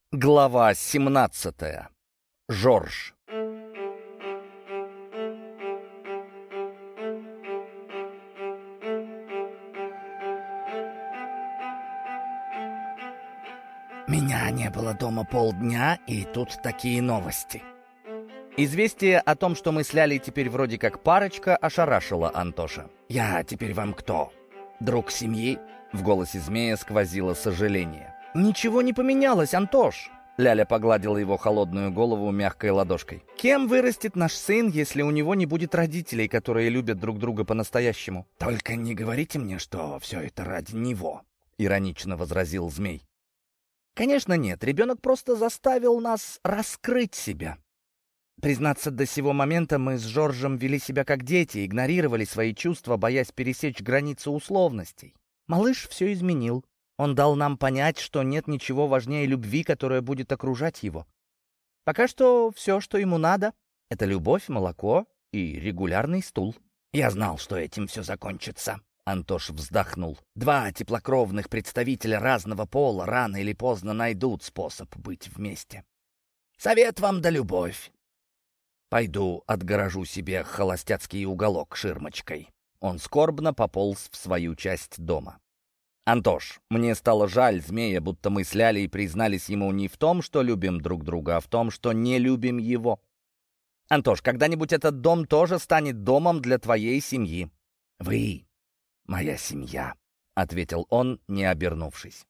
Глава 17. Жорж. Меня не было дома полдня, и тут такие новости. Известие о том, что мы с Лялей теперь вроде как парочка, ошарашило Антоша. «Я теперь вам кто? Друг семьи?» В голосе змея сквозило сожаление. «Ничего не поменялось, Антош!» Ляля погладила его холодную голову мягкой ладошкой. «Кем вырастет наш сын, если у него не будет родителей, которые любят друг друга по-настоящему?» «Только не говорите мне, что все это ради него», — иронично возразил змей. «Конечно нет, ребенок просто заставил нас раскрыть себя. Признаться, до сего момента мы с Жоржем вели себя как дети, игнорировали свои чувства, боясь пересечь границу условностей. Малыш все изменил. Он дал нам понять, что нет ничего важнее любви, которая будет окружать его. Пока что все, что ему надо, — это любовь, молоко и регулярный стул». «Я знал, что этим все закончится», — Антош вздохнул. «Два теплокровных представителя разного пола рано или поздно найдут способ быть вместе. Совет вам да любовь. Пойду отгорожу себе холостяцкий уголок ширмочкой». Он скорбно пополз в свою часть дома. «Антош, мне стало жаль змея, будто мы с Лялей признались ему не в том, что любим друг друга, а в том, что не любим его. Антош, когда-нибудь этот дом тоже станет домом для твоей семьи». «Вы моя семья», — ответил он, не обернувшись.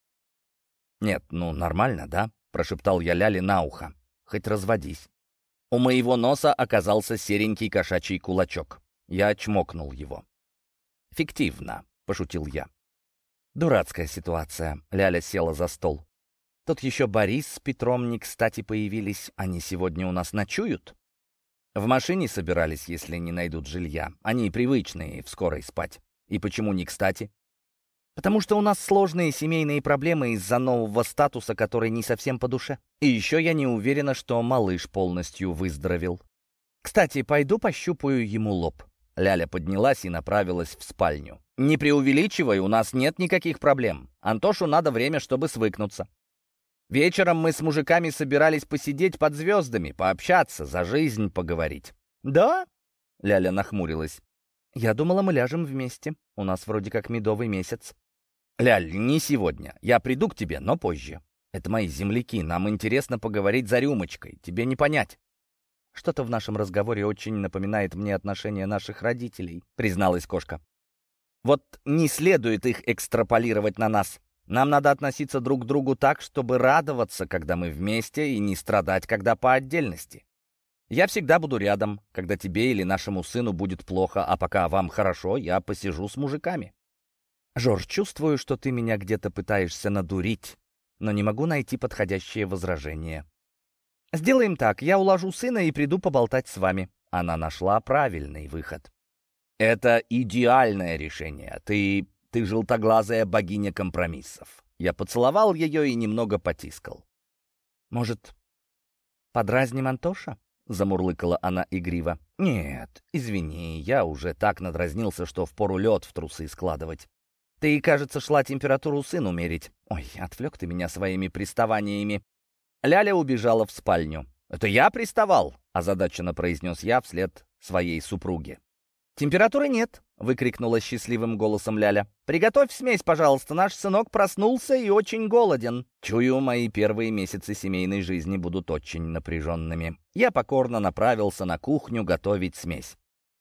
«Нет, ну нормально, да?» — прошептал я Ляле на ухо. «Хоть разводись». У моего носа оказался серенький кошачий кулачок. Я чмокнул его. «Фиктивно», — пошутил я. «Дурацкая ситуация». Ляля села за стол. «Тут еще Борис с Петром не кстати появились. Они сегодня у нас ночуют?» «В машине собирались, если не найдут жилья. Они привычные в скорой спать. И почему не кстати?» «Потому что у нас сложные семейные проблемы из-за нового статуса, который не совсем по душе. И еще я не уверена, что малыш полностью выздоровел. Кстати, пойду пощупаю ему лоб». Ляля поднялась и направилась в спальню. «Не преувеличивай, у нас нет никаких проблем. Антошу надо время, чтобы свыкнуться. Вечером мы с мужиками собирались посидеть под звездами, пообщаться, за жизнь поговорить». «Да?» — Ляля нахмурилась. «Я думала, мы ляжем вместе. У нас вроде как медовый месяц». «Ляль, не сегодня. Я приду к тебе, но позже. Это мои земляки, нам интересно поговорить за рюмочкой. Тебе не понять». «Что-то в нашем разговоре очень напоминает мне отношения наших родителей», — призналась кошка. «Вот не следует их экстраполировать на нас. Нам надо относиться друг к другу так, чтобы радоваться, когда мы вместе, и не страдать, когда по отдельности. Я всегда буду рядом, когда тебе или нашему сыну будет плохо, а пока вам хорошо, я посижу с мужиками». «Жорж, чувствую, что ты меня где-то пытаешься надурить, но не могу найти подходящее возражение. Сделаем так, я уложу сына и приду поболтать с вами». Она нашла правильный выход. «Это идеальное решение. Ты желтоглазая богиня компромиссов». Я поцеловал ее и немного потискал. «Может, подразним Антоша?» — замурлыкала она игриво. «Нет, извини, я уже так надразнился, что впору лед в трусы складывать. Ты, кажется, шла температуру сыну мерить. Ой, отвлек ты меня своими приставаниями». Ляля убежала в спальню. «Это я приставал?» — озадаченно произнес я вслед своей супруге. «Температуры нет», — выкрикнула счастливым голосом Ляля. «Приготовь смесь, пожалуйста, наш сынок проснулся и очень голоден». Чую, мои первые месяцы семейной жизни будут очень напряженными. Я покорно направился на кухню готовить смесь.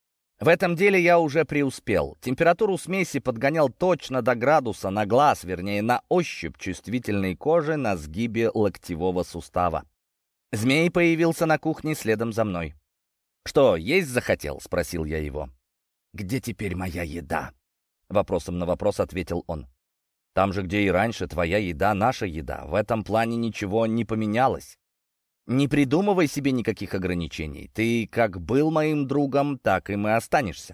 В этом деле я уже преуспел. Температуру смеси подгонял точно до градуса, на глаз, вернее, на ощупь чувствительной кожи на сгибе локтевого сустава. Змей появился на кухне следом за мной. «Что, есть захотел?» — спросил я его. «Где теперь моя еда?» — вопросом на вопрос ответил он. «Там же, где и раньше, твоя еда — наша еда. В этом плане ничего не поменялось. Не придумывай себе никаких ограничений. Ты как был моим другом, так и мы останешься.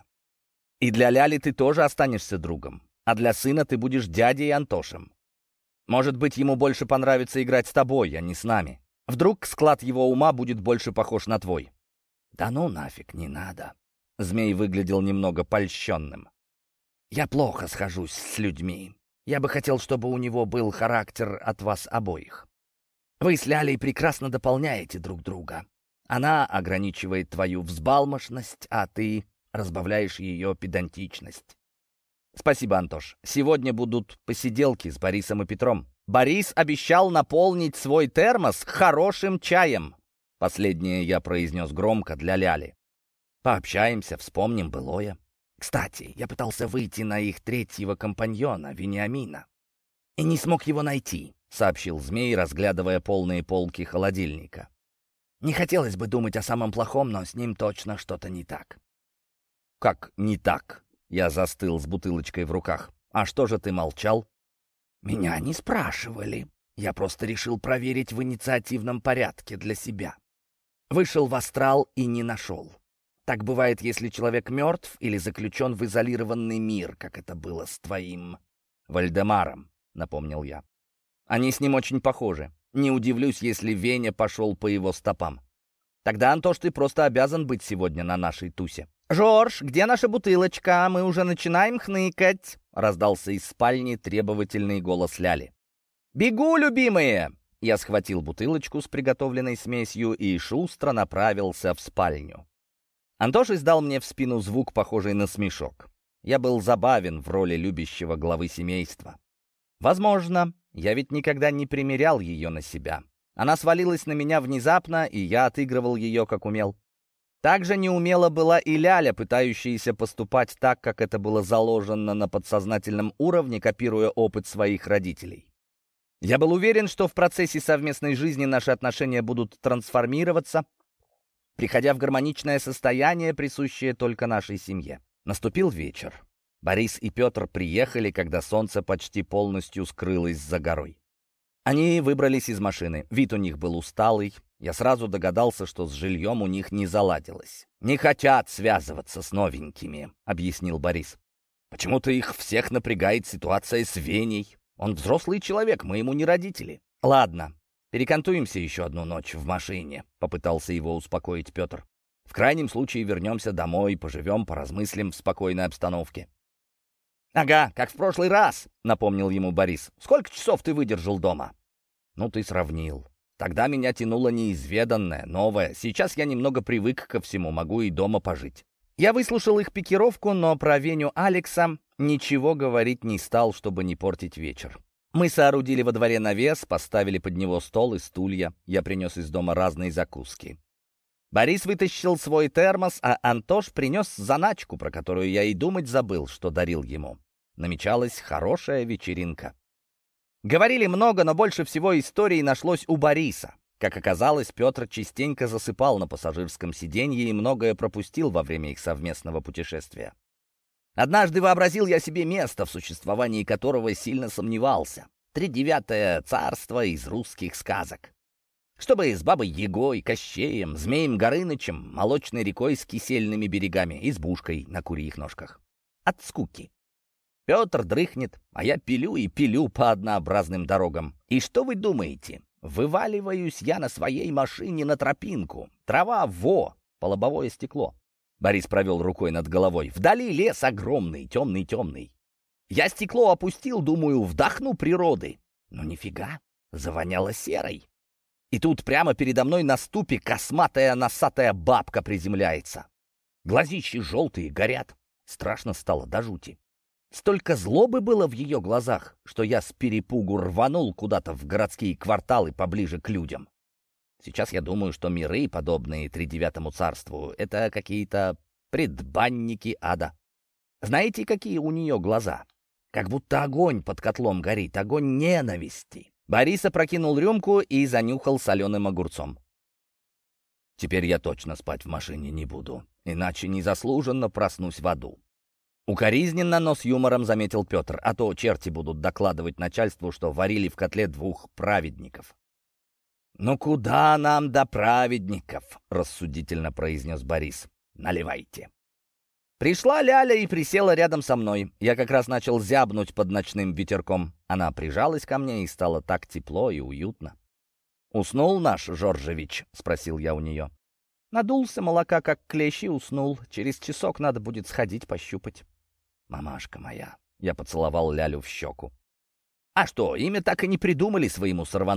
И для Ляли ты тоже останешься другом. А для сына ты будешь дядей Антошем. Может быть, ему больше понравится играть с тобой, а не с нами. Вдруг склад его ума будет больше похож на твой». «Да ну нафиг, не надо». Змей выглядел немного польщенным. «Я плохо схожусь с людьми. Я бы хотел, чтобы у него был характер от вас обоих. Вы с Лялей прекрасно дополняете друг друга. Она ограничивает твою взбалмошность, а ты разбавляешь ее педантичность. Спасибо, Антош. Сегодня будут посиделки с Борисом и Петром. Борис обещал наполнить свой термос хорошим чаем. Последнее я произнес громко для Ляли. Пообщаемся, вспомним былое. Кстати, я пытался выйти на их третьего компаньона, Вениамина, и не смог его найти, сообщил Змей, разглядывая полные полки холодильника. Не хотелось бы думать о самом плохом, но с ним точно что-то не так. Как не так? Я застыл с бутылочкой в руках. А что же ты молчал? Меня не спрашивали. Я просто решил проверить в инициативном порядке для себя. Вышел в астрал и не нашел. Так бывает, если человек мертв или заключен в изолированный мир, как это было с твоим Вальдемаром, напомнил я. Они с ним очень похожи. Не удивлюсь, если Веня пошел по его стопам. Тогда, Антош, ты просто обязан быть сегодня на нашей тусе. «Жорж, где наша бутылочка? Мы уже начинаем хныкать!» — раздался из спальни требовательный голос Ляли. «Бегу, любимые!» Я схватил бутылочку с приготовленной смесью и шустро направился в спальню. Антош издал мне в спину звук, похожий на смешок. Я был забавен в роли любящего главы семейства. Возможно, я ведь никогда не примерял ее на себя. Она свалилась на меня внезапно, и я отыгрывал ее, как умел. Также неумело была и Ляля, пытающаяся поступать так, как это было заложено на подсознательном уровне, копируя опыт своих родителей. Я был уверен, что в процессе совместной жизни наши отношения будут трансформироваться, приходя в гармоничное состояние, присущее только нашей семье. Наступил вечер. Борис и Петр приехали, когда солнце почти полностью скрылось за горой. Они выбрались из машины. Вид у них был усталый. Я сразу догадался, что с жильем у них не заладилось. «Не хотят связываться с новенькими», — объяснил Борис. «Почему-то их всех напрягает ситуация с Веней. Он взрослый человек, мы ему не родители». «Ладно, перекантуемся еще одну ночь в машине», — попытался его успокоить Петр. «В крайнем случае вернемся домой, поживем, поразмыслим в спокойной обстановке». «Ага, как в прошлый раз», — напомнил ему Борис. «Сколько часов ты выдержал дома?» «Ну, ты сравнил. Тогда меня тянуло неизведанное, новое. Сейчас я немного привык ко всему, могу и дома пожить». Я выслушал их пикировку, но про Веню Алекса ничего говорить не стал, чтобы не портить вечер. Мы соорудили во дворе навес, поставили под него стол и стулья. Я принес из дома разные закуски. Борис вытащил свой термос, а Антош принес заначку, про которую я и думать забыл, что дарил ему. Намечалась хорошая вечеринка. Говорили много, но больше всего историй нашлось у Бориса. Как оказалось, Петр частенько засыпал на пассажирском сиденье и многое пропустил во время их совместного путешествия. Однажды вообразил я себе место, в существовании которого сильно сомневался. 39-е царство из русских сказок. Чтобы с Бабой Ягой, Кощеем, Змеем Горынычем, молочной рекой с кисельными берегами, избушкой на курьих ножках. От скуки. Петр дрыхнет, а я пилю и пилю по однообразным дорогам. И что вы думаете? Вываливаюсь я на своей машине на тропинку. Трава по лобовое стекло. Борис провел рукой над головой. Вдали лес огромный, темный-темный. Я стекло опустил, думаю, вдохну природы. Но нифига, завоняло серой. И тут прямо передо мной на ступе косматая носатая бабка приземляется. Глазищи желтые, горят. Страшно стало до жути. Столько злобы было в ее глазах, что я с перепугу рванул куда-то в городские кварталы поближе к людям. Сейчас я думаю, что миры, подобные Тридевятому царству, это какие-то предбанники ада. Знаете, какие у нее глаза? Как будто огонь под котлом горит, огонь ненависти. Борис опрокинул рюмку и занюхал соленым огурцом. Теперь я точно спать в машине не буду, иначе незаслуженно проснусь в аду. Укоризненно, но с юмором заметил Петр, а то черти будут докладывать начальству, что варили в котле двух праведников. «Ну куда нам до праведников?» — рассудительно произнес Борис. «Наливайте». Пришла Ляля и присела рядом со мной. Я как раз начал зябнуть под ночным ветерком. Она прижалась ко мне, и стало так тепло и уютно. «Уснул наш Жоржевич?» — спросил я у нее. «Надулся молока, как клещ, и уснул. Через часок надо будет сходить пощупать». «Мамашка моя!» — я поцеловал Лялю в щеку. «А что, имя так и не придумали своему сорванцу?»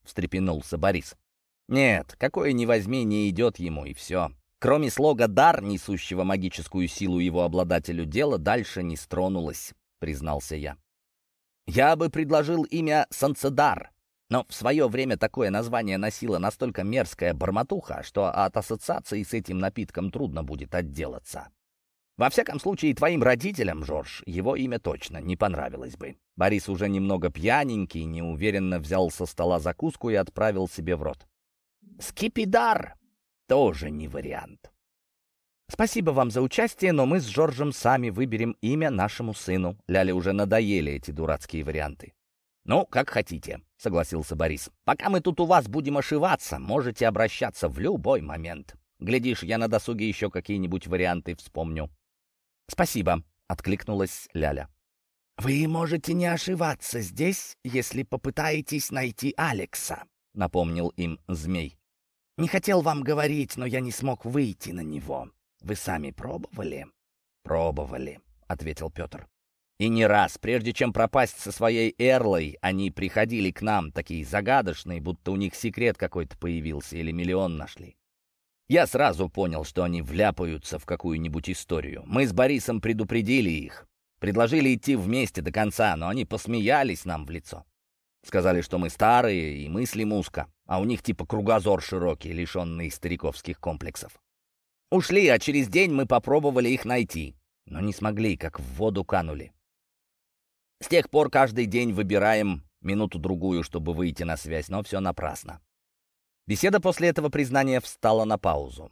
встрепенулся Борис. «Нет, какое ни возьми, не идет ему, и все. Кроме слога «дар», несущего магическую силу его обладателю, дело дальше не стронулось», — признался я. «Я бы предложил имя Санцедар, но в свое время такое название носило настолько мерзкая бормотуха, что от ассоциации с этим напитком трудно будет отделаться. Во всяком случае, твоим родителям, Жорж, его имя точно не понравилось бы». Борис, уже немного пьяненький, неуверенно взял со стола закуску и отправил себе в рот. «Скипидар» тоже не вариант. «Спасибо вам за участие, но мы с Жоржем сами выберем имя нашему сыну». Ляле уже надоели эти дурацкие варианты. «Ну, как хотите», — согласился Борис. «Пока мы тут у вас будем ошиваться, можете обращаться в любой момент. Глядишь, я на досуге еще какие-нибудь варианты вспомню». «Спасибо», — откликнулась Ляля. «Вы можете не ошиваться здесь, если попытаетесь найти Алекса», — напомнил им змей. «Не хотел вам говорить, но я не смог выйти на него. Вы сами пробовали?» «Пробовали», — ответил Петр. «И не раз, прежде чем пропасть со своей Эрлой, они приходили к нам, такие загадочные, будто у них секрет какой-то появился или миллион нашли. Я сразу понял, что они вляпаются в какую-нибудь историю. Мы с Борисом предупредили их, предложили идти вместе до конца, но они посмеялись нам в лицо. Сказали, что мы старые и мыслим узко, а у них типа кругозор широкий, лишенный стариковских комплексов. Ушли, а через день мы попробовали их найти, но не смогли, как в воду канули. С тех пор каждый день выбираем минуту-другую, чтобы выйти на связь, но все напрасно». Беседа после этого признания встала на паузу.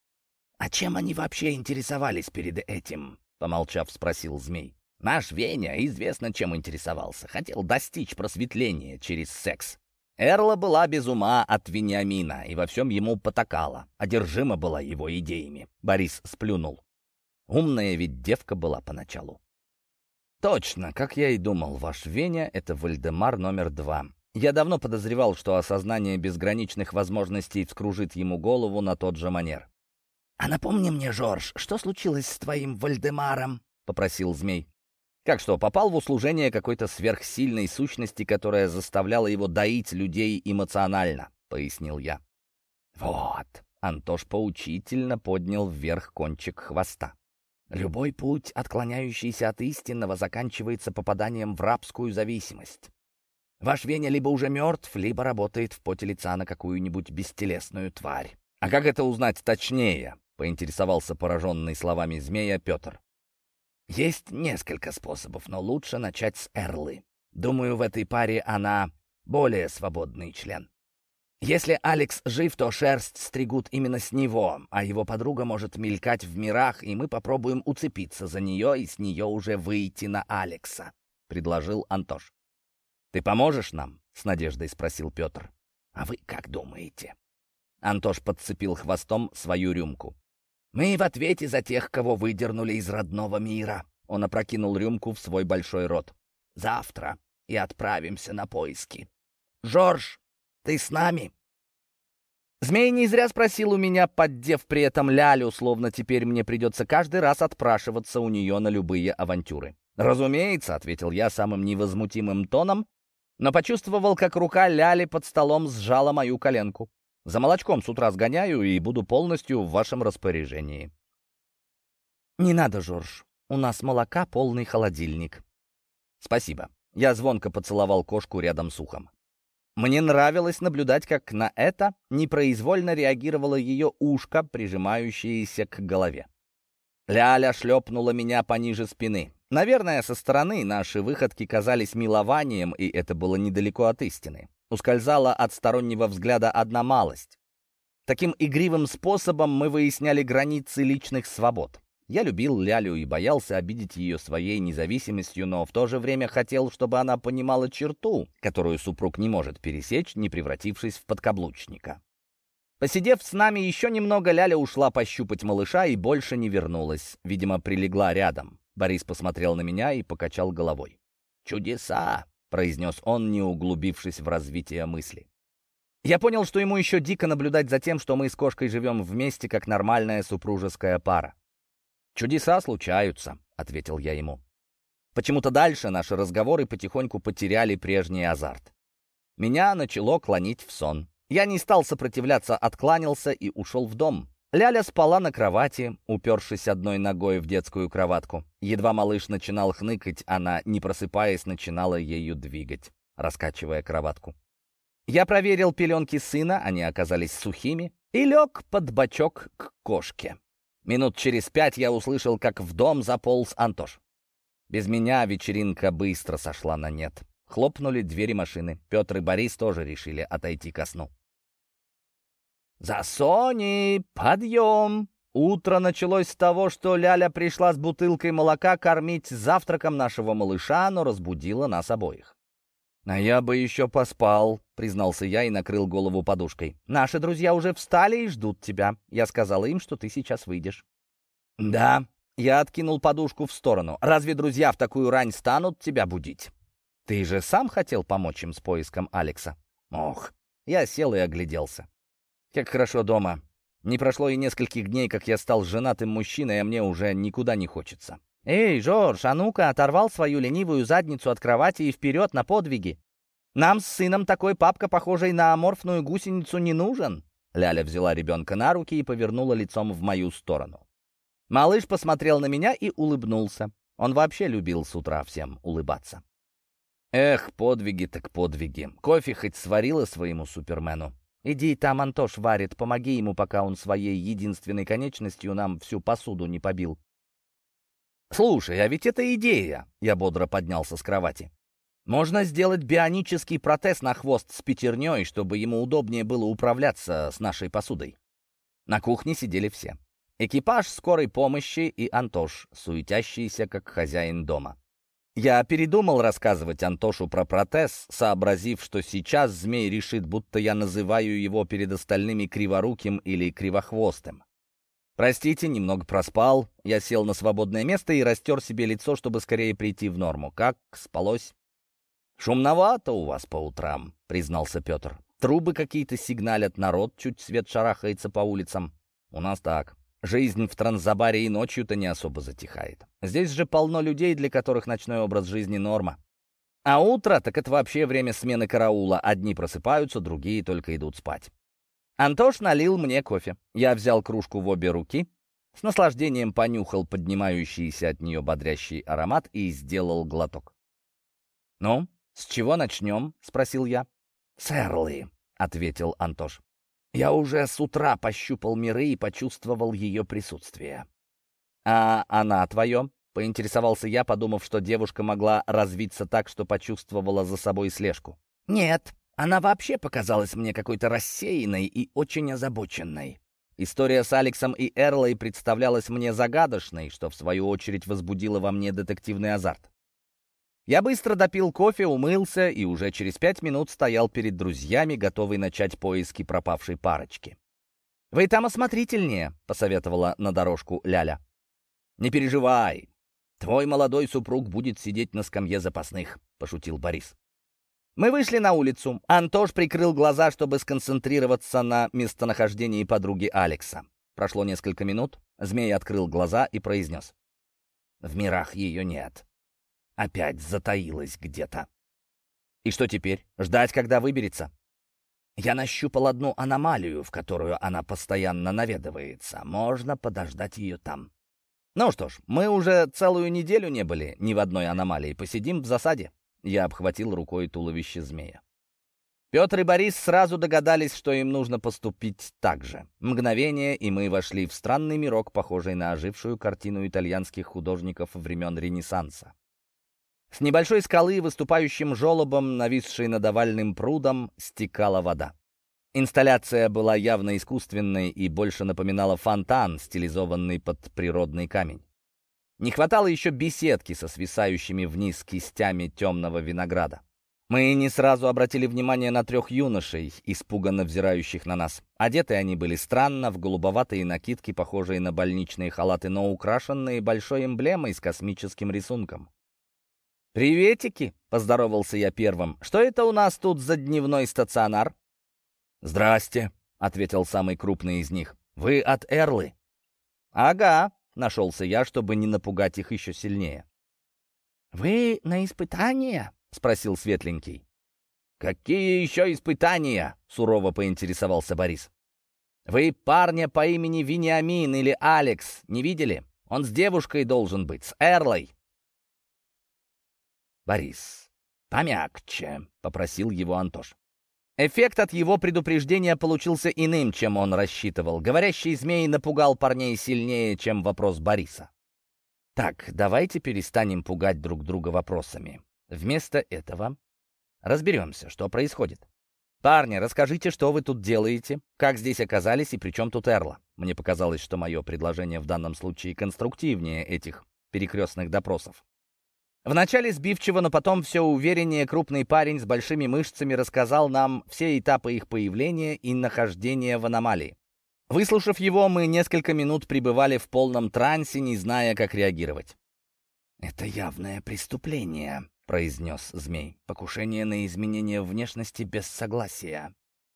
«А чем они вообще интересовались перед этим?» — помолчав, спросил змей. «Наш Веня известно, чем интересовался. Хотел достичь просветления через секс. Эрла была без ума от Вениамина и во всем ему потакала. Одержима была его идеями». Борис сплюнул. Умная ведь девка была поначалу. «Точно, как я и думал, ваш Веня — это Вальдемар номер 2. Я давно подозревал, что осознание безграничных возможностей вскружит ему голову на тот же манер». «А напомни мне, Жорж, что случилось с твоим Вальдемаром?» — попросил змей. «Как что, попал в услужение какой-то сверхсильной сущности, которая заставляла его доить людей эмоционально», — пояснил я. «Вот», — Антош поучительно поднял вверх кончик хвоста. «Любой путь, отклоняющийся от истинного, заканчивается попаданием в рабскую зависимость. Ваш Веня либо уже мертв, либо работает в поте лица на какую-нибудь бестелесную тварь». «А как это узнать точнее?» — поинтересовался пораженный словами змея Петр. «Есть несколько способов, но лучше начать с Эрлы. Думаю, в этой паре она более свободный член. Если Алекс жив, то шерсть стригут именно с него, а его подруга может мелькать в мирах, и мы попробуем уцепиться за нее и с нее уже выйти на Алекса», — предложил Антош. «Ты поможешь нам?» — с надеждой спросил Петр. «А вы как думаете?» Антош подцепил хвостом свою рюмку. «Мы в ответе за тех, кого выдернули из родного мира». Он опрокинул рюмку в свой большой рот. «Завтра и отправимся на поиски. Жорж, ты с нами?» Змей не зря спросил у меня, поддев при этом Лялю, словно теперь мне придется каждый раз отпрашиваться у нее на любые авантюры. «Разумеется», — ответил я самым невозмутимым тоном, но почувствовал, как рука Ляли под столом сжала мою коленку. «За молочком с утра сгоняю и буду полностью в вашем распоряжении». «Не надо, Жорж, у нас молока полный холодильник». «Спасибо». Я звонко поцеловал кошку рядом с ухом. Мне нравилось наблюдать, как на это непроизвольно реагировало ее ушко, прижимающееся к голове. Ляля шлепнула меня пониже спины. Наверное, со стороны наши выходки казались милованием, и это было недалеко от истины. Ускользала от стороннего взгляда одна малость. Таким игривым способом мы выясняли границы личных свобод. Я любил Лялю и боялся обидеть ее своей независимостью, но в то же время хотел, чтобы она понимала черту, которую супруг не может пересечь, не превратившись в подкаблучника. Посидев с нами еще немного, Ляля ушла пощупать малыша и больше не вернулась. Видимо, прилегла рядом. Борис посмотрел на меня и покачал головой. «Чудеса!» — произнес он, не углубившись в развитие мысли. Я понял, что ему еще дико наблюдать за тем, что мы с кошкой живем вместе, как нормальная супружеская пара. «Чудеса случаются», — ответил я ему. Почему-то дальше наши разговоры потихоньку потеряли прежний азарт. Меня начало клонить в сон. Я не стал сопротивляться, откланялся и ушел в дом. Ляля спала на кровати, упершись одной ногой в детскую кроватку. Едва малыш начинал хныкать, она, не просыпаясь, начинала ею двигать, раскачивая кроватку. Я проверил пеленки сына, они оказались сухими, и лег под бочок к кошке. Минут через 5 я услышал, как в дом заполз Антош. Без меня вечеринка быстро сошла на нет. Хлопнули двери машины. Петр и Борис тоже решили отойти ко сну. «За Соней! Подъем!» Утро началось с того, что Ляля пришла с бутылкой молока кормить завтраком нашего малыша, но разбудила нас обоих. «А я бы еще поспал», — признался я и накрыл голову подушкой. «Наши друзья уже встали и ждут тебя. Я сказала им, что ты сейчас выйдешь». «Да». Я откинул подушку в сторону. «Разве друзья в такую рань станут тебя будить? Ты же сам хотел помочь им с поиском Алекса». «Ох». Я сел и огляделся. Как хорошо дома. Не прошло и нескольких дней, как я стал женатым мужчиной, а мне уже никуда не хочется. «Эй, Жорж, а ну-ка!» — оторвал свою ленивую задницу от кровати и вперед на подвиги. «Нам с сыном такой папка, похожий на аморфную гусеницу, не нужен!» Ляля взяла ребенка на руки и повернула лицом в мою сторону. Малыш посмотрел на меня и улыбнулся. Он вообще любил с утра всем улыбаться. Эх, подвиги так подвиги. Кофе хоть сварила своему супермену. «Иди, там Антош варит, помоги ему, пока он своей единственной конечностью нам всю посуду не побил». «Слушай, а ведь это идея!» Я бодро поднялся с кровати. «Можно сделать бионический протез на хвост с пятерней, чтобы ему удобнее было управляться с нашей посудой». На кухне сидели все. Экипаж скорой помощи и Антош, суетящийся как хозяин дома. Я передумал рассказывать Антошу про протез, сообразив, что сейчас змей решит, будто я называю его перед остальными криворуким или кривохвостым. «Простите, немного проспал». Я сел на свободное место и растер себе лицо, чтобы скорее прийти в норму. «Как спалось?» «Шумновато у вас по утрам», — признался Петр. «Трубы какие-то сигналят, народ чуть свет шарахается по улицам. У нас так. Жизнь в Транзабаре и ночью-то не особо затихает. Здесь же полно людей, для которых ночной образ жизни — норма. А утро, так это вообще время смены караула. Одни просыпаются, другие только идут спать». Антош налил мне кофе. Я взял кружку в обе руки, с наслаждением понюхал поднимающийся от нее бодрящий аромат и сделал глоток. «Ну, с чего начнем?» — спросил я. «С Эрлы», — ответил Антош. «Я уже с утра пощупал миры и почувствовал ее присутствие». «А она твое?» — поинтересовался я, подумав, что девушка могла развиться так, что почувствовала за собой слежку. «Нет, она вообще показалась мне какой-то рассеянной и очень озабоченной. История с Алексом и Эрлой представлялась мне загадочной, что в свою очередь возбудило во мне детективный азарт. Я быстро допил кофе, умылся и уже через 5 минут стоял перед друзьями, готовый начать поиски пропавшей парочки. «Вы там осмотрительнее», — посоветовала на дорожку Ляля. «Не переживай, твой молодой супруг будет сидеть на скамье запасных», — пошутил Борис. Мы вышли на улицу. Антош прикрыл глаза, чтобы сконцентрироваться на местонахождении подруги Алекса. Прошло несколько минут. Змей открыл глаза и произнес: «В мирах ее нет. Опять затаилась где-то». «И что теперь? Ждать, когда выберется?» «Я нащупал одну аномалию, в которую она постоянно наведывается. Можно подождать ее там». «Ну что ж, мы уже целую неделю не были ни в одной аномалии. Посидим в засаде». Я обхватил рукой туловище змея. Петр и Борис сразу догадались, что им нужно поступить так же. Мгновение, и мы вошли в странный мирок, похожий на ожившую картину итальянских художников времен Ренессанса. С небольшой скалы, выступающим желобом, нависшей над овальным прудом, стекала вода. Инсталляция была явно искусственной и больше напоминала фонтан, стилизованный под природный камень. Не хватало еще беседки со свисающими вниз кистями темного винограда. Мы не сразу обратили внимание на 3 юношей, испуганно взирающих на нас. Одеты они были странно, в голубоватые накидки, похожие на больничные халаты, но украшенные большой эмблемой с космическим рисунком. «Приветики!» — поздоровался я первым. «Что это у нас тут за дневной стационар?» «Здрасте!» — ответил самый крупный из них. «Вы от Эрлы?» «Ага!» — нашелся я, чтобы не напугать их еще сильнее. «Вы на испытание?» — спросил светленький. «Какие еще испытания?» — сурово поинтересовался Борис. «Вы парня по имени Вениамин или Алекс не видели? Он с девушкой должен быть, с Эрлой». «Борис, помягче», — попросил его Антош. Эффект от его предупреждения получился иным, чем он рассчитывал. Говорящий змей напугал парней сильнее, чем вопрос Бориса. «Так, давайте перестанем пугать друг друга вопросами. Вместо этого разберемся, что происходит. Парни, расскажите, что вы тут делаете, как здесь оказались и при чем тут Эрла?» Мне показалось, что мое предложение в данном случае конструктивнее этих перекрестных допросов. Вначале сбивчиво, но потом все увереннее крупный парень с большими мышцами рассказал нам все этапы их появления и нахождения в аномалии. Выслушав его, мы несколько минут пребывали в полном трансе, не зная, как реагировать. «Это явное преступление», — произнес змей. «Покушение на изменение внешности без согласия».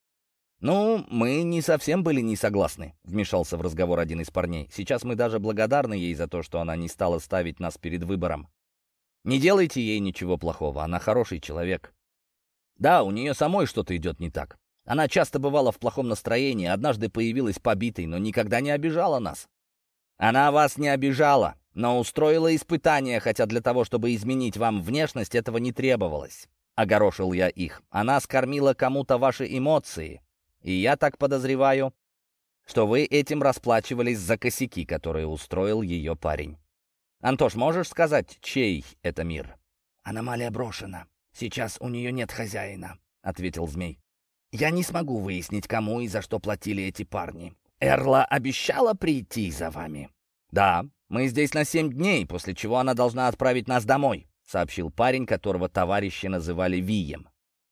«Ну, мы не совсем были не согласны», — вмешался в разговор один из парней. «Сейчас мы даже благодарны ей за то, что она не стала ставить нас перед выбором. Не делайте ей ничего плохого, она хороший человек. Да, у нее самой что-то идет не так. Она часто бывала в плохом настроении, однажды появилась побитой, но никогда не обижала нас. Она вас не обижала, но устроила испытание, хотя для того, чтобы изменить вам внешность, этого не требовалось. Огорошил я их. Она скормила кому-то ваши эмоции, и я так подозреваю, что вы этим расплачивались за косяки, которые устроил ее парень. Антош, можешь сказать, чей это мир?» «Аномалия брошена. Сейчас у нее нет хозяина», — ответил змей. «Я не смогу выяснить, кому и за что платили эти парни. Эрла обещала прийти за вами?» «Да, мы здесь на 7 дней, после чего она должна отправить нас домой», — сообщил парень, которого товарищи называли Вием.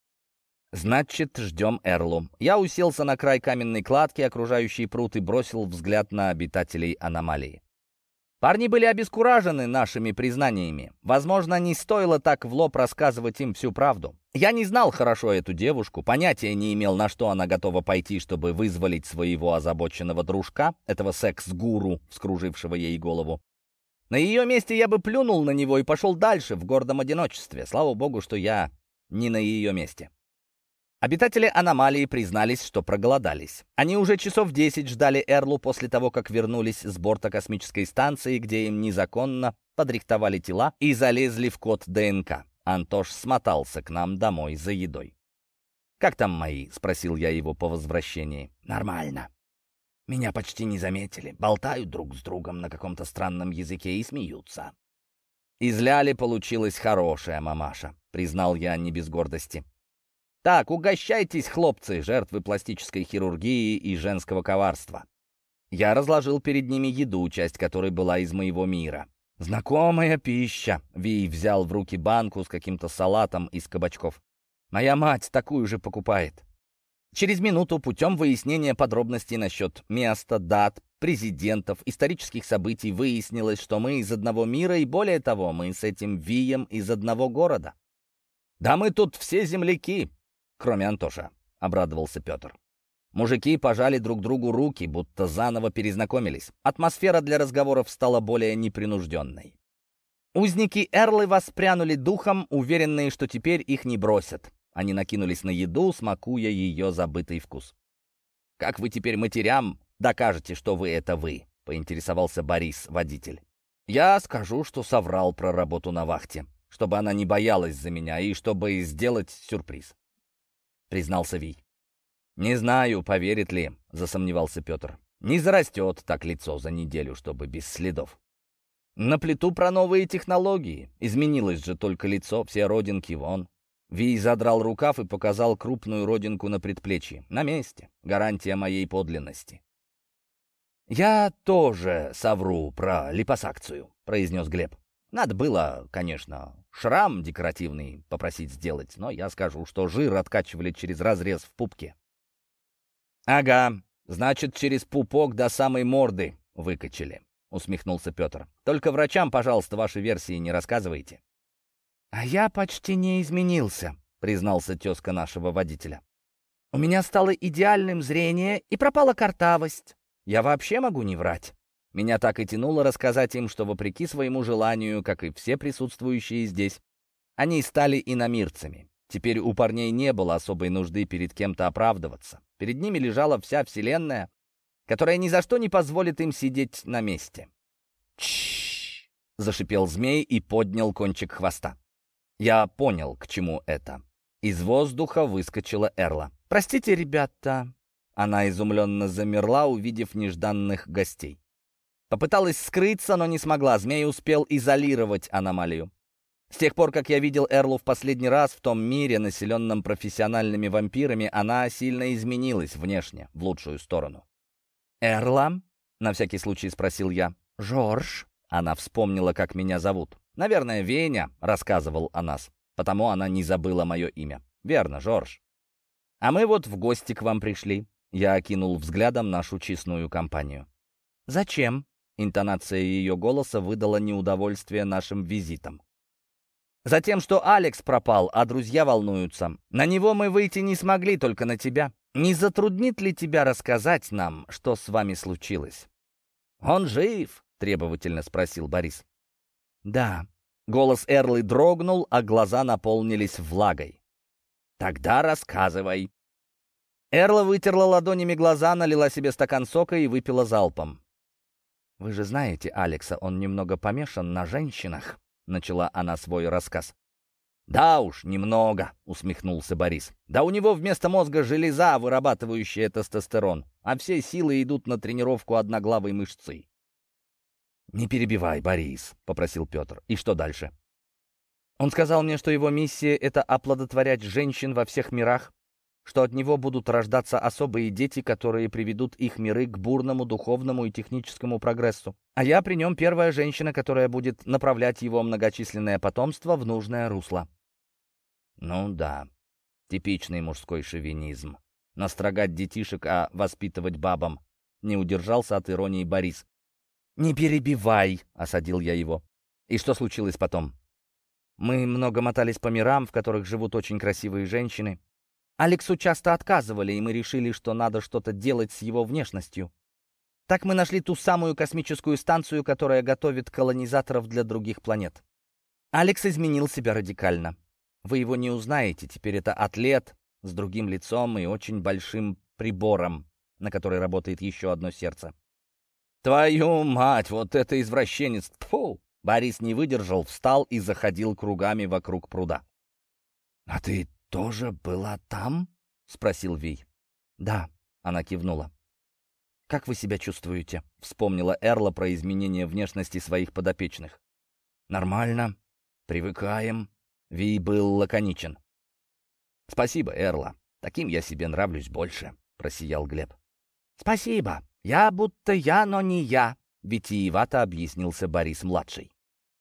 «Значит, ждем Эрлу». Я уселся на край каменной кладки, окружающей пруд, и бросил взгляд на обитателей аномалии. Парни были обескуражены нашими признаниями. Возможно, не стоило так в лоб рассказывать им всю правду. Я не знал хорошо эту девушку, понятия не имел, на что она готова пойти, чтобы вызволить своего озабоченного дружка, этого секс-гуру, вскружившего ей голову. На ее месте я бы плюнул на него и пошел дальше, в гордом одиночестве. Слава богу, что я не на ее месте. Обитатели аномалии признались, что проголодались. Они уже часов 10 ждали Эрлу после того, как вернулись с борта космической станции, где им незаконно подрихтовали тела и залезли в код ДНК. Антош смотался к нам домой за едой. «Как там мои?» — спросил я его по возвращении. «Нормально. Меня почти не заметили. Болтают друг с другом на каком-то странном языке и смеются». «Из Ляли получилась хорошая мамаша», — признал я не без гордости. «Так, угощайтесь, хлопцы, жертвы пластической хирургии и женского коварства». Я разложил перед ними еду, часть которой была из моего мира. «Знакомая пища», — Вий взял в руки банку с каким-то салатом из кабачков. «Моя мать такую же покупает». Через минуту, путем выяснения подробностей насчет места, дат, президентов, исторических событий, выяснилось, что мы из одного мира, и более того, мы с этим Вием из одного города. «Да мы тут все земляки, кроме Антоша», — обрадовался Петр. Мужики пожали друг другу руки, будто заново перезнакомились. Атмосфера для разговоров стала более непринужденной. Узники Эрлы воспрянули духом, уверенные, что теперь их не бросят. Они накинулись на еду, смакуя ее забытый вкус. «Как вы теперь матерям докажете, что вы — это вы?» — поинтересовался Борис, водитель. «Я скажу, что соврал про работу на вахте, чтобы она не боялась за меня и чтобы сделать сюрприз», — признался Вий. «Не знаю, поверит ли», — засомневался Петр. «Не зарастет так лицо за неделю, чтобы без следов». «На плиту про новые технологии. Изменилось же только лицо, все родинки вон». Вий задрал рукав и показал крупную родинку на предплечье. «На месте. Гарантия моей подлинности». «Я тоже совру про липосакцию», — произнес Глеб. «Надо было, конечно, шрам декоративный попросить сделать, но я скажу, что жир откачивали через разрез в пупке». «Ага, значит, через пупок до самой морды выкачали», — усмехнулся Петр. «Только врачам, пожалуйста, ваши версии не рассказывайте». «А я почти не изменился», — признался тезка нашего водителя. «У меня стало идеальным зрение и пропала картавость. Я вообще могу не врать». Меня так и тянуло рассказать им, что, вопреки своему желанию, как и все присутствующие здесь, они стали иномирцами. Теперь у парней не было особой нужды перед кем-то оправдываться. Перед ними лежала вся вселенная, которая ни за что не позволит им сидеть на месте. «Чш!» — зашипел змей и поднял кончик хвоста. Я понял, к чему это. Из воздуха выскочила Эрла. «Простите, ребята!» Она изумленно замерла, увидев нежданных гостей. Попыталась скрыться, но не смогла. Змей успел изолировать аномалию. С тех пор, как я видел Эрлу в последний раз в том мире, населенном профессиональными вампирами, она сильно изменилась внешне, в лучшую сторону. «Эрла?» — на всякий случай спросил я. «Жорж?» — она вспомнила, как меня зовут. «Наверное, Веня рассказывал о нас, потому она не забыла мое имя. Верно, Жорж. А мы вот в гости к вам пришли». Я окинул взглядом нашу честную компанию. «Зачем?» — интонация ее голоса выдала неудовольствие нашим визитом. «Затем, что Алекс пропал, а друзья волнуются. На него мы выйти не смогли, только на тебя. Не затруднит ли тебя рассказать нам, что с вами случилось?» «Он жив?» — требовательно спросил Борис. «Да». Голос Эрлы дрогнул, а глаза наполнились влагой. «Тогда рассказывай». Эрла вытерла ладонями глаза, налила себе стакан сока и выпила залпом. «Вы же знаете Алекса, он немного помешан на женщинах», — начала она свой рассказ. «Да уж, немного», — усмехнулся Борис. «Да у него вместо мозга железа, вырабатывающая тестостерон, а все силы идут на тренировку одноглавой мышцы». «Не перебивай, Борис», — попросил Петр. «И что дальше?» «Он сказал мне, что его миссия — это оплодотворять женщин во всех мирах, что от него будут рождаться особые дети, которые приведут их миры к бурному духовному и техническому прогрессу. А я при нем первая женщина, которая будет направлять его многочисленное потомство в нужное русло». Ну да, типичный мужской шовинизм. Настрогать детишек, а воспитывать бабам. Не удержался от иронии Борис. «Не перебивай», — осадил я его. «И что случилось потом?» «Мы много мотались по мирам, в которых живут очень красивые женщины. Алексу часто отказывали, и мы решили, что надо что-то делать с его внешностью. Так мы нашли ту самую космическую станцию, которая готовит колонизаторов для других планет. Алекс изменил себя радикально. Вы его не узнаете, теперь это атлет с другим лицом и очень большим прибором, на который работает еще одно сердце». «Твою мать, вот это извращенец! Тьфу!» Борис не выдержал, встал и заходил кругами вокруг пруда. «А ты тоже была там?» — спросил Вий. «Да», — она кивнула. «Как вы себя чувствуете?» — вспомнила Эрла про изменение внешности своих подопечных. «Нормально. Привыкаем». Вий был лаконичен. «Спасибо, Эрла. Таким я себе нравлюсь больше», — просиял Глеб. «Спасибо. Я будто я, но не я», — витиевато объяснился Борис-младший.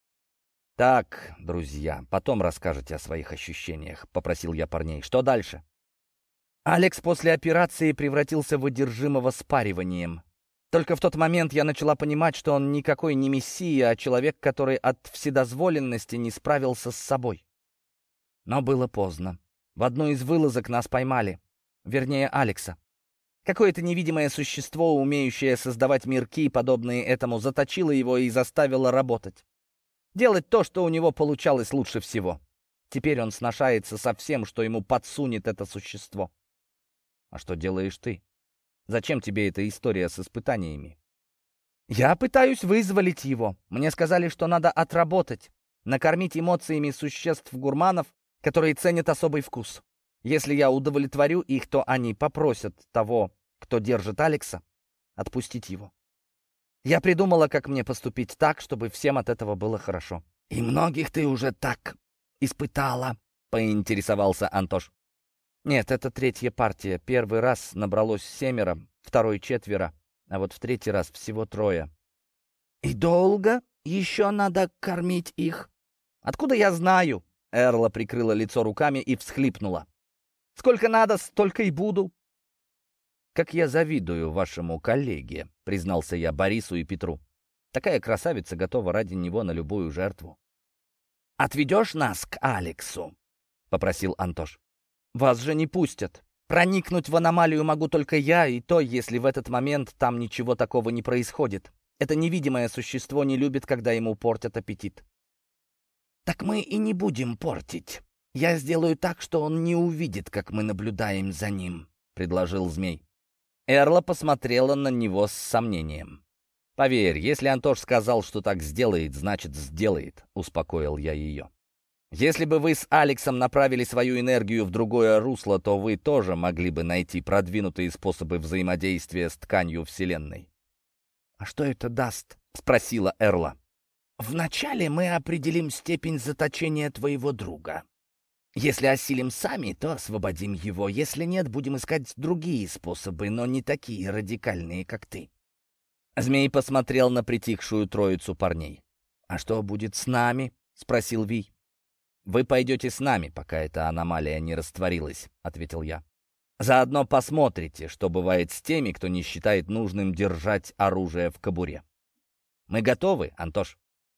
«Так, друзья, потом расскажете о своих ощущениях», — попросил я парней. «Что дальше?» Алекс после операции превратился в одержимого спариванием. Только в тот момент я начала понимать, что он никакой не мессия, а человек, который от вседозволенности не справился с собой. Но было поздно. В одну из вылазок нас поймали. Вернее, Алекса. Какое-то невидимое существо, умеющее создавать мирки, подобные этому, заточило его и заставило работать. Делать то, что у него получалось лучше всего. Теперь он сношается со всем, что ему подсунет это существо. А что делаешь ты? Зачем тебе эта история с испытаниями? Я пытаюсь вызволить его. Мне сказали, что надо отработать, накормить эмоциями существ-гурманов, которые ценят особый вкус. Если я удовлетворю их, то они попросят того, кто держит Алекса, отпустить его. Я придумала, как мне поступить так, чтобы всем от этого было хорошо. «И многих ты уже так испытала?» — поинтересовался Антош. «Нет, это третья партия. Первый раз набралось 7, второй 4, а вот в третий раз всего 3. «И долго еще надо кормить их?» «Откуда я знаю?» — Эрла прикрыла лицо руками и всхлипнула. «Сколько надо, столько и буду». «Как я завидую вашему коллеге», — признался я Борису и Петру. «Такая красавица готова ради него на любую жертву». «Отведешь нас к Алексу?» — попросил Антош. «Вас же не пустят. Проникнуть в аномалию могу только я, и то, если в этот момент там ничего такого не происходит. Это невидимое существо не любит, когда ему портят аппетит». «Так мы и не будем портить», «Я сделаю так, что он не увидит, как мы наблюдаем за ним», — предложил змей. Эрла посмотрела на него с сомнением. «Поверь, если Антош сказал, что так сделает, значит, сделает», — успокоил я ее. «Если бы вы с Алексом направили свою энергию в другое русло, то вы тоже могли бы найти продвинутые способы взаимодействия с тканью Вселенной». «А что это даст?» — спросила Эрла. «Вначале мы определим степень заточения твоего друга. Если осилим сами, то освободим его. Если нет, будем искать другие способы, но не такие радикальные, как ты». Змей посмотрел на притихшую троицу парней. «А что будет с нами?» — спросил Вий. «Вы пойдете с нами, пока эта аномалия не растворилась», — ответил я. «Заодно посмотрите, что бывает с теми, кто не считает нужным держать оружие в кобуре. Мы готовы, Антош?»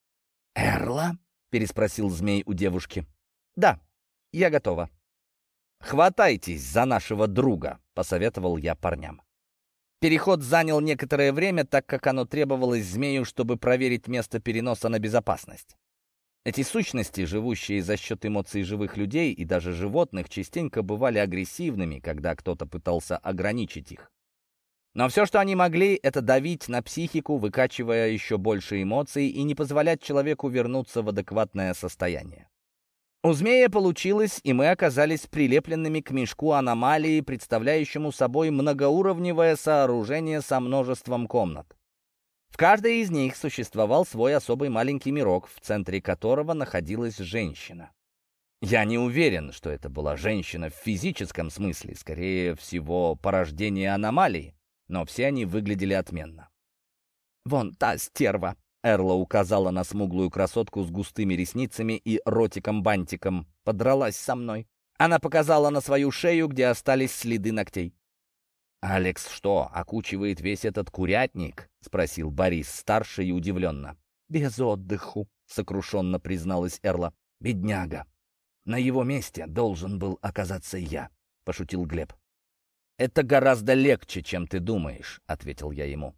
«Эрла?» — переспросил змей у девушки. «Да, я готова». «Хватайтесь за нашего друга», — посоветовал я парням. Переход занял некоторое время, так как оно требовалось змею, чтобы проверить место переноса на безопасность. Эти сущности, живущие за счет эмоций живых людей и даже животных, частенько бывали агрессивными, когда кто-то пытался ограничить их. Но все, что они могли, это давить на психику, выкачивая еще больше эмоций и не позволять человеку вернуться в адекватное состояние. У змея получилось, и мы оказались прилепленными к мешку аномалии, представляющему собой многоуровневое сооружение со множеством комнат. В каждой из них существовал свой особый маленький мирок, в центре которого находилась женщина. Я не уверен, что это была женщина в физическом смысле, скорее всего, порождение аномалии, но все они выглядели отменно. «Вон та стерва!» — Эрла указала на смуглую красотку с густыми ресницами и ротиком-бантиком. «Подралась со мной». Она показала на свою шею, где остались следы ногтей. «Алекс что, окучивает весь этот курятник?» — спросил Борис-старший удивленно. «Без отдыху», — сокрушенно призналась Эрла. «Бедняга. На его месте должен был оказаться я», — пошутил Глеб. «Это гораздо легче, чем ты думаешь», — ответил я ему.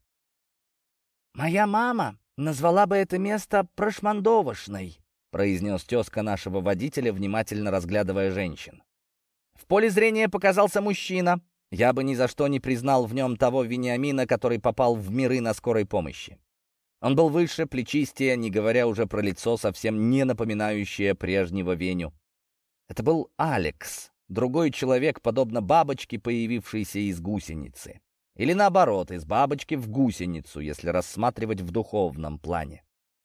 «Моя мама назвала бы это место прошмандовошной», — произнес тезка нашего водителя, внимательно разглядывая женщин. В поле зрения показался мужчина. Я бы ни за что не признал в нем того Вениамина, который попал в миры на скорой помощи. Он был выше, плечистее, не говоря уже про лицо, совсем не напоминающее прежнего Веню. Это был Алекс, другой человек, подобно бабочке, появившейся из гусеницы. Или наоборот, из бабочки в гусеницу, если рассматривать в духовном плане.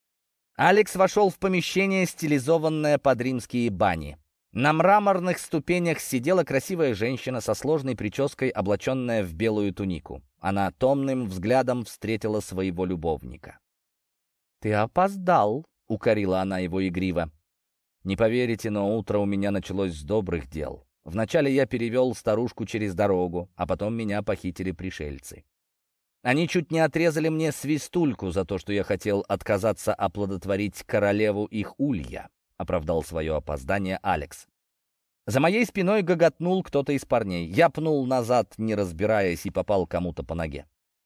Алекс вошел в помещение, стилизованное под римские бани. На мраморных ступенях сидела красивая женщина со сложной прической, облаченная в белую тунику. Она томным взглядом встретила своего любовника. «Ты опоздал», — укорила она его игриво. «Не поверите, но утро у меня началось с добрых дел. Вначале я перевел старушку через дорогу, а потом меня похитили пришельцы. Они чуть не отрезали мне свистульку за то, что я хотел отказаться оплодотворить королеву их улья», — оправдал свое опоздание Алекс. За моей спиной гоготнул кто-то из парней. Я пнул назад, не разбираясь, и попал кому-то по ноге.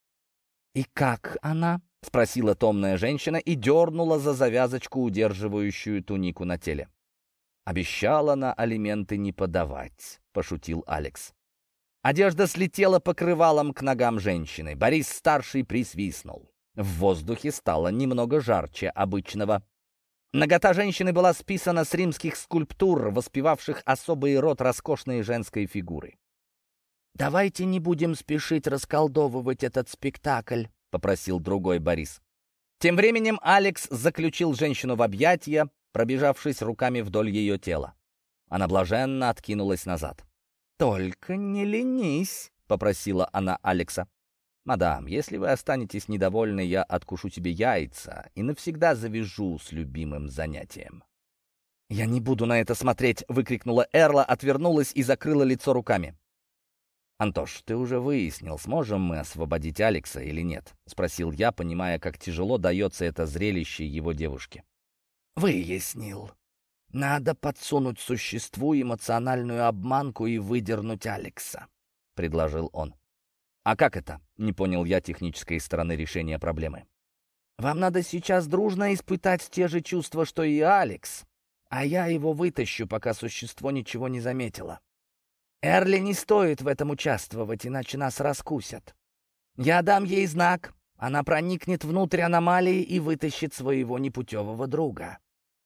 «И как она?» — спросила томная женщина и дернула за завязочку, удерживающую тунику на теле. «Обещала на алименты не подавать», — пошутил Алекс. Одежда слетела покрывалом к ногам женщины. Борис-старший присвистнул. В воздухе стало немного жарче обычного. Нагота женщины была списана с римских скульптур, воспевавших особый род роскошной женской фигуры. «Давайте не будем спешить расколдовывать этот спектакль», — попросил другой Борис. Тем временем Алекс заключил женщину в объятия, пробежавшись руками вдоль ее тела. Она блаженно откинулась назад. «Только не ленись», — попросила она Алекса. «Мадам, если вы останетесь недовольны, я откушу тебе яйца и навсегда завяжу с любимым занятием». «Я не буду на это смотреть!» — выкрикнула Эрла, отвернулась и закрыла лицо руками. «Антош, ты уже выяснил, сможем мы освободить Алекса или нет?» — спросил я, понимая, как тяжело дается это зрелище его девушке. «Выяснил. Надо подсунуть существу эмоциональную обманку и выдернуть Алекса», — предложил он. «А как это?» — не понял я технической стороны решения проблемы. «Вам надо сейчас дружно испытать те же чувства, что и Алекс. а я его вытащу, пока существо ничего не заметило. Эрли не стоит в этом участвовать, иначе нас раскусят. Я дам ей знак, она проникнет внутрь аномалии и вытащит своего непутевого друга.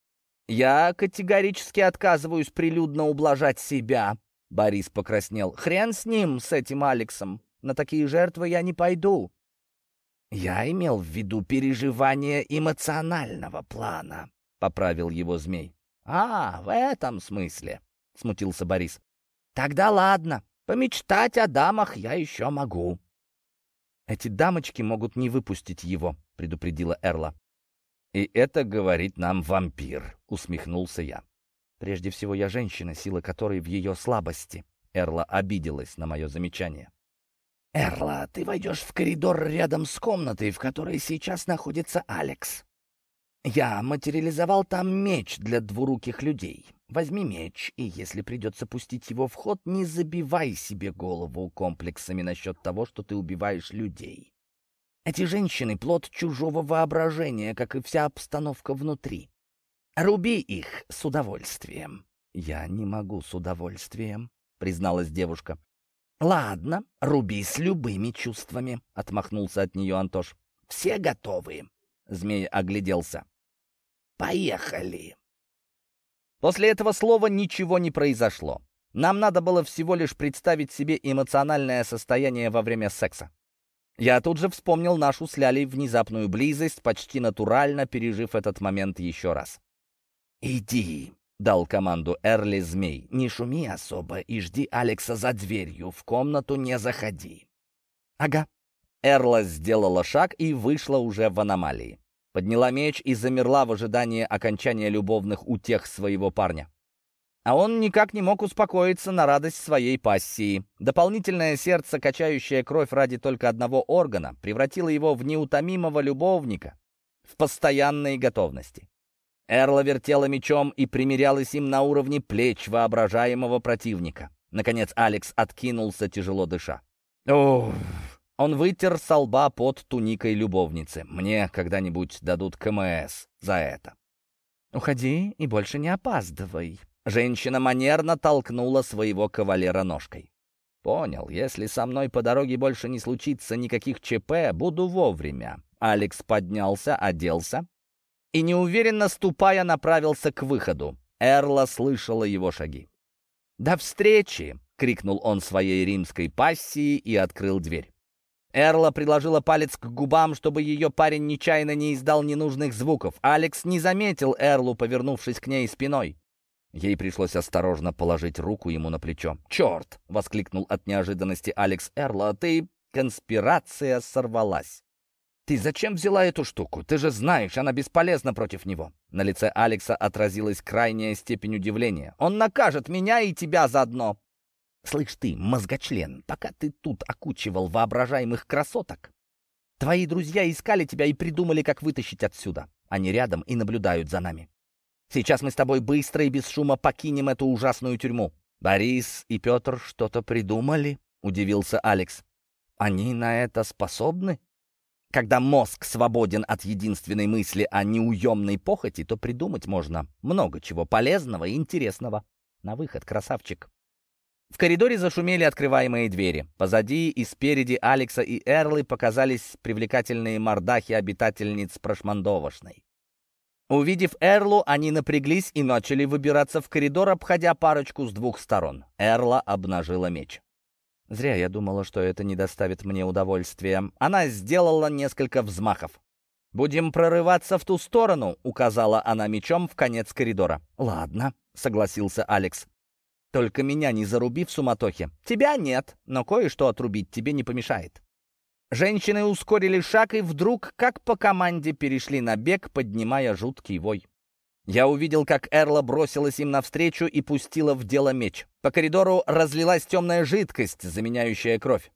Я категорически отказываюсь прилюдно ублажать себя. Борис покраснел. Хрен с ним, с этим Алексом. На такие жертвы я не пойду. Я имел в виду переживание эмоционального плана, поправил его змей. А, в этом смысле, смутился Борис. Тогда ладно, помечтать о дамах я еще могу. Эти дамочки могут не выпустить его, предупредила Эрла. И это говорит нам вампир, усмехнулся я. Прежде всего, я женщина, сила которой в ее слабости. Эрла обиделась на мое замечание. «Эрла, ты войдешь в коридор рядом с комнатой, в которой сейчас находится Алекс. Я материализовал там меч для двуруких людей. Возьми меч, и если придется пустить его в ход, не забивай себе голову комплексами насчет того, что ты убиваешь людей. Эти женщины — плод чужого воображения, как и вся обстановка внутри. Руби их с удовольствием». «Я не могу с удовольствием», — призналась девушка. «Ладно, руби с любыми чувствами», — отмахнулся от нее Антош. «Все готовы?» — змей огляделся. «Поехали!» После этого слова ничего не произошло. Нам надо было всего лишь представить себе эмоциональное состояние во время секса. Я тут же вспомнил нашу с Лялей внезапную близость, почти натурально пережив этот момент еще раз. «Иди», — дал команду Эрли змей, — «не шуми особо и жди Алекса за дверью, в комнату не заходи». «Ага». Эрла сделала шаг и вышла уже в аномалии. Подняла меч и замерла в ожидании окончания любовных утех своего парня. А он никак не мог успокоиться на радость своей пассии. Дополнительное сердце, качающее кровь ради только одного органа, превратило его в неутомимого любовника, в постоянной готовности. Эрла вертела мечом и примерялась им на уровне плеч воображаемого противника. Наконец Алекс откинулся, тяжело дыша. Ох! Он вытер со лба под туникой любовницы. Мне когда-нибудь дадут КМС за это. «Уходи и больше не опаздывай». Женщина манерно толкнула своего кавалера ножкой. «Понял, если со мной по дороге больше не случится никаких ЧП, буду вовремя». Алекс поднялся, оделся и, неуверенно ступая, направился к выходу. Эрла слышала его шаги. «До встречи!» — крикнул он своей римской пассии и открыл дверь. Эрла приложила палец к губам, чтобы ее парень нечаянно не издал ненужных звуков. Алекс не заметил Эрлу, повернувшись к ней спиной. Ей пришлось осторожно положить руку ему на плечо. «Черт!» — воскликнул от неожиданности Алекс. «Эрла, ты...» Конспирация сорвалась. «Ты зачем взяла эту штуку? Ты же знаешь, она бесполезна против него». На лице Алекса отразилась крайняя степень удивления. «Он накажет меня и тебя заодно». «Слышь ты, мозгочлен, пока ты тут окучивал воображаемых красоток, твои друзья искали тебя и придумали, как вытащить отсюда. Они рядом и наблюдают за нами. Сейчас мы с тобой быстро и без шума покинем эту ужасную тюрьму». «Борис и Петр что-то придумали?» — удивился Алекс. «Они на это способны?» Когда мозг свободен от единственной мысли о неуемной похоти, то придумать можно много чего полезного и интересного. На выход, красавчик. В коридоре зашумели открываемые двери. Позади и спереди Алекса и Эрлы показались привлекательные мордахи обитательниц прошмандовошной. Увидев Эрлу, они напряглись и начали выбираться в коридор, обходя парочку с двух сторон. Эрла обнажила меч. Зря я думала, что это не доставит мне удовольствия. Она сделала несколько взмахов. «Будем прорываться в ту сторону», — указала она мечом в конец коридора. «Ладно», — согласился Алекс. «Только меня не заруби в суматохе. Тебя нет, но кое-что отрубить тебе не помешает». Женщины ускорили шаг и вдруг, как по команде, перешли на бег, поднимая жуткий вой. Я увидел, как Эрла бросилась им навстречу и пустила в дело меч. По коридору разлилась темная жидкость, заменяющая кровь.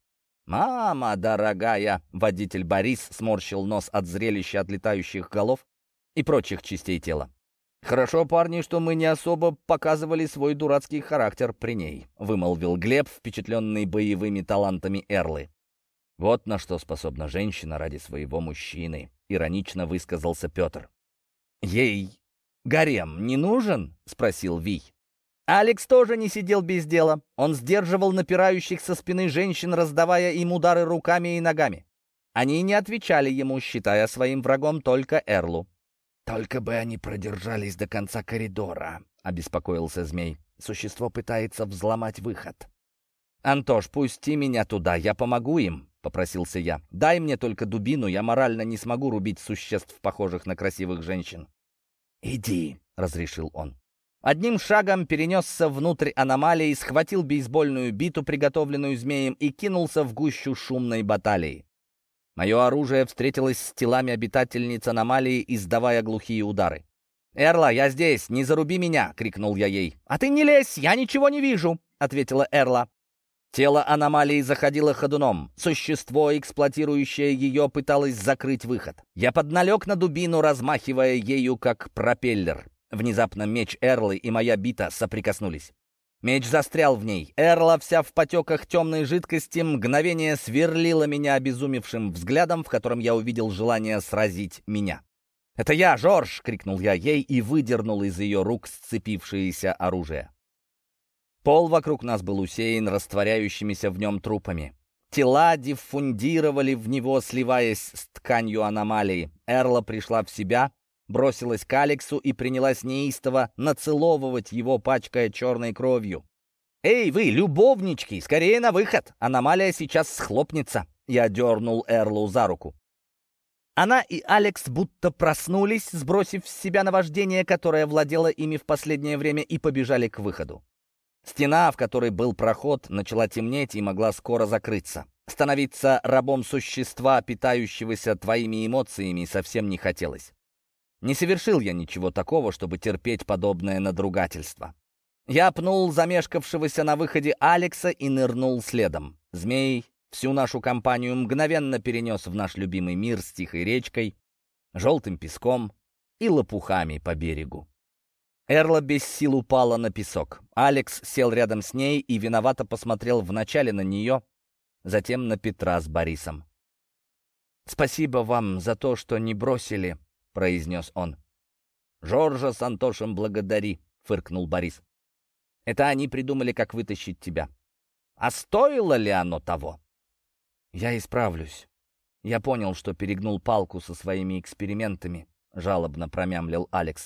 «Мама дорогая!» — водитель Борис сморщил нос от зрелища отлетающих голов и прочих частей тела. «Хорошо, парни, что мы не особо показывали свой дурацкий характер при ней», — вымолвил Глеб, впечатленный боевыми талантами Эрлы. «Вот на что способна женщина ради своего мужчины», — иронично высказался Петр. «Ей «Гарем не нужен?» — спросил Вий. Алекс тоже не сидел без дела. Он сдерживал напирающих со спины женщин, раздавая им удары руками и ногами. Они не отвечали ему, считая своим врагом только Эрлу. «Только бы они продержались до конца коридора», — обеспокоился змей. «Существо пытается взломать выход». «Антош, пусти меня туда, я помогу им», — попросился я. «Дай мне только дубину, я морально не смогу рубить существ, похожих на красивых женщин». «Иди», — разрешил он. Одним шагом перенесся внутрь аномалии, схватил бейсбольную биту, приготовленную змеем, и кинулся в гущу шумной баталии. Мое оружие встретилось с телами обитательниц аномалии, издавая глухие удары. «Эрла, я здесь, не заруби меня!» — крикнул я ей. «А ты не лезь, я ничего не вижу!» — ответила Эрла. Тело аномалии заходило ходуном. Существо, эксплуатирующее ее, пыталось закрыть выход. Я подналег на дубину, размахивая ею как пропеллер. Внезапно меч Эрлы и моя бита соприкоснулись. Меч застрял в ней. Эрла, вся в потеках темной жидкости, мгновение сверлила меня обезумевшим взглядом, в котором я увидел желание сразить меня. «Это я, Жорж!» — крикнул я ей и выдернул из ее рук сцепившееся оружие. Пол вокруг нас был усеян растворяющимися в нем трупами. Тела диффундировали в него, сливаясь с тканью аномалии. Эрла пришла в себя, бросилась к Алексу и принялась неистово нацеловывать его, пачкая черной кровью. «Эй, вы, любовнички, скорее на выход! Аномалия сейчас схлопнется!» Я дернул Эрлу за руку. Она и Алекс будто проснулись, сбросив с себя наваждение, которое владело ими в последнее время, и побежали к выходу. Стена, в которой был проход, начала темнеть и могла скоро закрыться. Становиться рабом существа, питающегося твоими эмоциями, совсем не хотелось. Не совершил я ничего такого, чтобы терпеть подобное надругательство. Я пнул замешкавшегося на выходе Алекса и нырнул следом. Змей всю нашу компанию мгновенно перенес в наш любимый мир с тихой речкой, желтым песком и лопухами по берегу. Эрла без сил упала на песок. Алекс сел рядом с ней и виновато посмотрел вначале на нее, затем на Петра с Борисом. «Спасибо вам за то, что не бросили», — произнес он. «Жоржа с Антошем благодари», — фыркнул Борис. «Это они придумали, как вытащить тебя. А стоило ли оно того?» «Я исправлюсь. Я понял, что перегнул палку со своими экспериментами», — жалобно промямлил Алекс.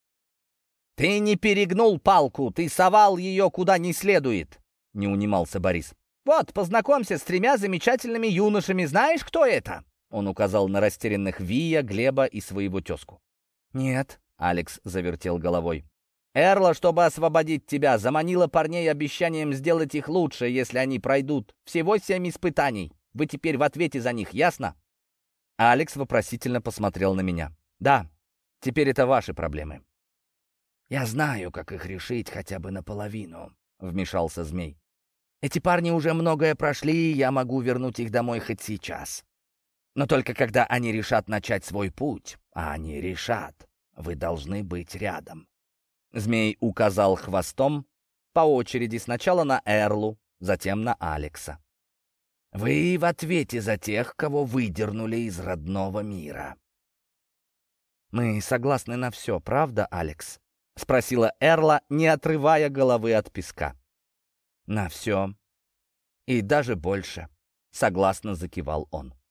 «Ты не перегнул палку, ты совал ее куда не следует», — не унимался Борис. «Вот, познакомься с 3 замечательными юношами. Знаешь, кто это?» Он указал на растерянных Вия, Глеба и своего тезку. «Нет», — Алекс завертел головой. «Эрла, чтобы освободить тебя, заманила парней обещанием сделать их лучше, если они пройдут всего 7 испытаний. Вы теперь в ответе за них, ясно?» Алекс вопросительно посмотрел на меня. «Да, теперь это ваши проблемы». «Я знаю, как их решить хотя бы наполовину», — вмешался Змей. «Эти парни уже многое прошли, и я могу вернуть их домой хоть сейчас. Но только когда они решат начать свой путь, а они решат, вы должны быть рядом». Змей указал хвостом по очереди сначала на Эрлу, затем на Алекса. «Вы в ответе за тех, кого выдернули из родного мира». «Мы согласны на все, правда, Алекс?» — спросила Эрла, не отрывая головы от песка. «На все. И даже больше», — согласно закивал он.